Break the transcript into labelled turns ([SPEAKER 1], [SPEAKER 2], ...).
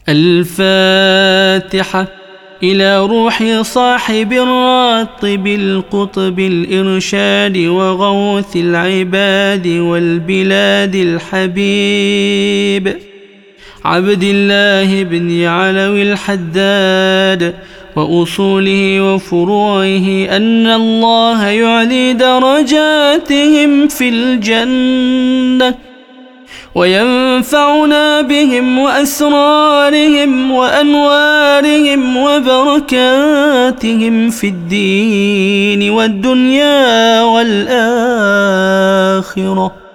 [SPEAKER 1] الفاتحة. إلى روح صاحب الراتب القطب الإرشاد وغوث العباد والبلاد الحبيب عبد الله بن علوي الحداد وأصوله وفروعه أن الله يعلي درجاتهم في الجنة وينفعنا بهم وأسرارهم وأنوارهم وبركاتهم في الدين والدنيا والآخرة.